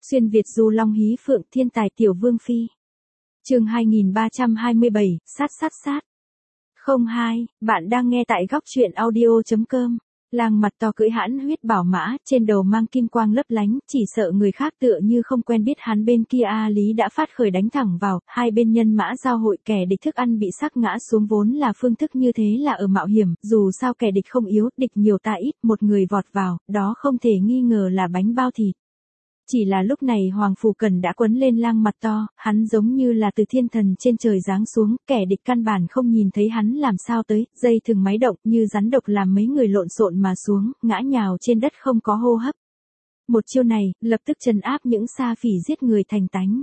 Xuyên Việt du long hí phượng thiên tài tiểu vương phi. Chương 2327, sát. 02, bạn đang nghe tại góc truyện audio.com. Lang mặt to cưỡi hãn huyết bảo mã, trên đầu mang kim quang lấp lánh, chỉ sợ người khác tựa như không quen biết hắn. Bên kia A Lý đã phát khởi đánh thẳng vào, hai bên nhân mã giao hội, kẻ địch thức ăn bị sắc ngã xuống, vốn là phương thức như thế là ở mạo hiểm, dù sao kẻ địch không yếu, địch nhiều ta ít, một người vọt vào, đó không thể nghi ngờ là bánh bao thịt. Chỉ là lúc này Hoàng Phù Cần đã quấn lên Lang mặt to, hắn giống như là từ thiên thần trên trời giáng xuống, kẻ địch căn bản không nhìn thấy hắn làm sao tới, dây thừng máy động như rắn độc làm mấy người lộn xộn mà xuống, ngã nhào trên đất không có hô hấp. Một chiêu này, lập tức trấn áp những sa phỉ giết người thành tánh.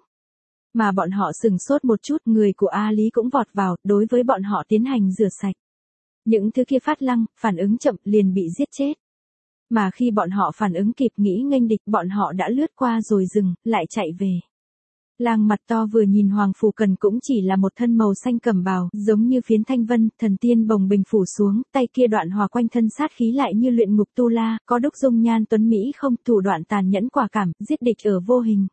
Mà bọn họ sừng sốt một chút, người của A Lý cũng vọt vào, đối với bọn họ tiến hành rửa sạch. Những thứ kia phát lăng, phản ứng chậm liền bị giết chết. Mà khi bọn họ phản ứng kịp nghĩ nghênh địch, bọn họ đã lướt qua rồi dừng, lại chạy về. Lang mặt to vừa nhìn Hoàng Phù Cần cũng chỉ là một thân màu xanh cẩm bào, giống như phiến thanh vân, thần tiên bồng bềnh phủ xuống, tay kia đoạn hòa quanh thân sát khí lại như luyện ngục tu la, có đúc dung nhan tuấn mỹ không, thủ đoạn tàn nhẫn quả cảm, giết địch ở vô hình.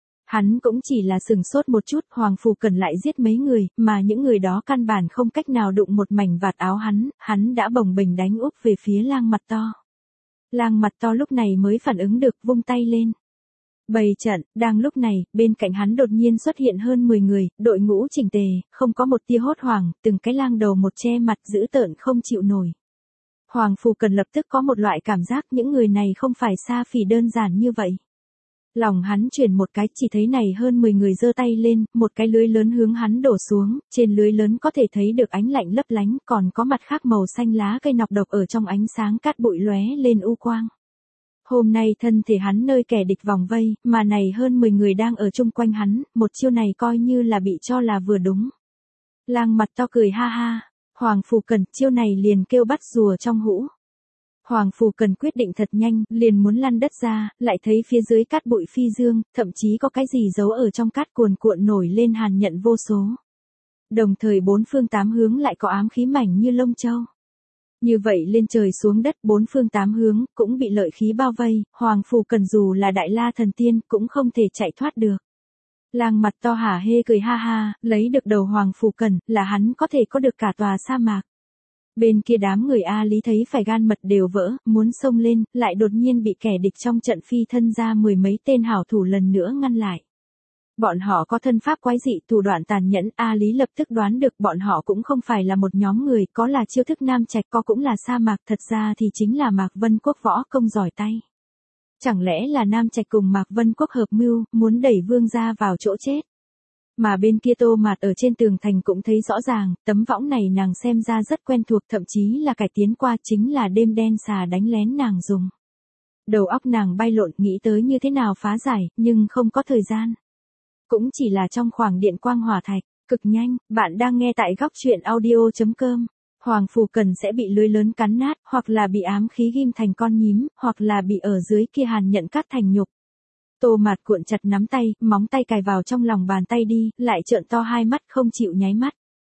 Hắn cũng chỉ là sừng sốt một chút, Hoàng Phù Cần lại giết mấy người, mà những người đó căn bản không cách nào đụng một mảnh vạt áo hắn đã bồng bềnh đánh úp về phía Lang mặt to. Lang mặt to lúc này mới phản ứng được, vung tay lên. Bày trận, đang lúc này, bên cạnh hắn đột nhiên xuất hiện hơn 10 người, đội ngũ chỉnh tề, không có một tia hốt hoảng, từng cái lang đầu một che mặt dữ tợn không chịu nổi. Hoàng Phù Cần lập tức có một loại cảm giác những người này không phải sa phỉ đơn giản như vậy. Lòng hắn chuyển một cái, chỉ thấy này hơn 10 người giơ tay lên, một cái lưới lớn hướng hắn đổ xuống, trên lưới lớn có thể thấy được ánh lạnh lấp lánh, còn có mặt khác màu xanh lá cây nọc độc ở trong ánh sáng cát bụi lóe lên u quang. Hôm nay thân thể hắn nơi kẻ địch vòng vây, mà này hơn 10 người đang ở chung quanh hắn, một chiêu này coi như là bị cho là vừa đúng. Lang mặt to cười ha ha, Hoàng Phù Cần chiêu này liền kêu bắt rùa trong hũ. Hoàng Phù Cần quyết định thật nhanh, liền muốn lăn đất ra, lại thấy phía dưới cát bụi phi dương, thậm chí có cái gì giấu ở trong cát cuồn cuộn nổi lên hàn nhận vô số. Đồng thời bốn phương tám hướng lại có ám khí mảnh như lông châu. Như vậy lên trời xuống đất, bốn phương tám hướng cũng bị lợi khí bao vây, Hoàng Phù Cần dù là đại la thần tiên cũng không thể chạy thoát được. Lang mặt to hả hê cười ha ha, lấy được đầu Hoàng Phù Cần là hắn có thể có được cả tòa sa mạc. Bên kia đám người A Lý thấy phải gan mật đều vỡ, muốn xông lên, lại đột nhiên bị kẻ địch trong trận phi thân ra mười mấy tên hảo thủ lần nữa ngăn lại. Bọn họ có thân pháp quái dị, thủ đoạn tàn nhẫn, A Lý lập tức đoán được bọn họ cũng không phải là một nhóm người, có là chiêu thức nam trạch, có cũng là sa mạc, thật ra thì chính là Mạc Vân Quốc võ công giỏi tay. Chẳng lẽ là nam trạch cùng Mạc Vân Quốc hợp mưu, muốn đẩy vương gia vào chỗ chết. Mà bên kia Tô Mạt ở trên tường thành cũng thấy rõ ràng, tấm võng này nàng xem ra rất quen thuộc, thậm chí là cải tiến qua, chính là đêm đen xà đánh lén nàng dùng. Đầu óc nàng bay lộn nghĩ tới như thế nào phá giải, nhưng không có thời gian. Cũng chỉ là trong khoảng điện quang hỏa thạch, cực nhanh, bạn đang nghe tại góc truyện audio.com. Hoàng Phù Cần sẽ bị lưới lớn cắn nát, hoặc là bị ám khí ghim thành con nhím, hoặc là bị ở dưới kia hàn nhận cắt thành nhục. Tô Mạt cuộn chặt nắm tay, móng tay cài vào trong lòng bàn tay đi, lại trợn to hai mắt không chịu nháy mắt.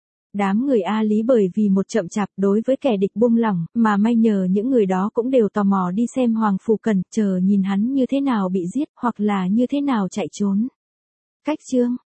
Đám người A Lý bởi vì một chậm chạp đối với kẻ địch buông lỏng, mà may nhờ những người đó cũng đều tò mò đi xem Hoàng Phù Cần, chờ nhìn hắn như thế nào bị giết, hoặc là như thế nào chạy trốn. Cách chương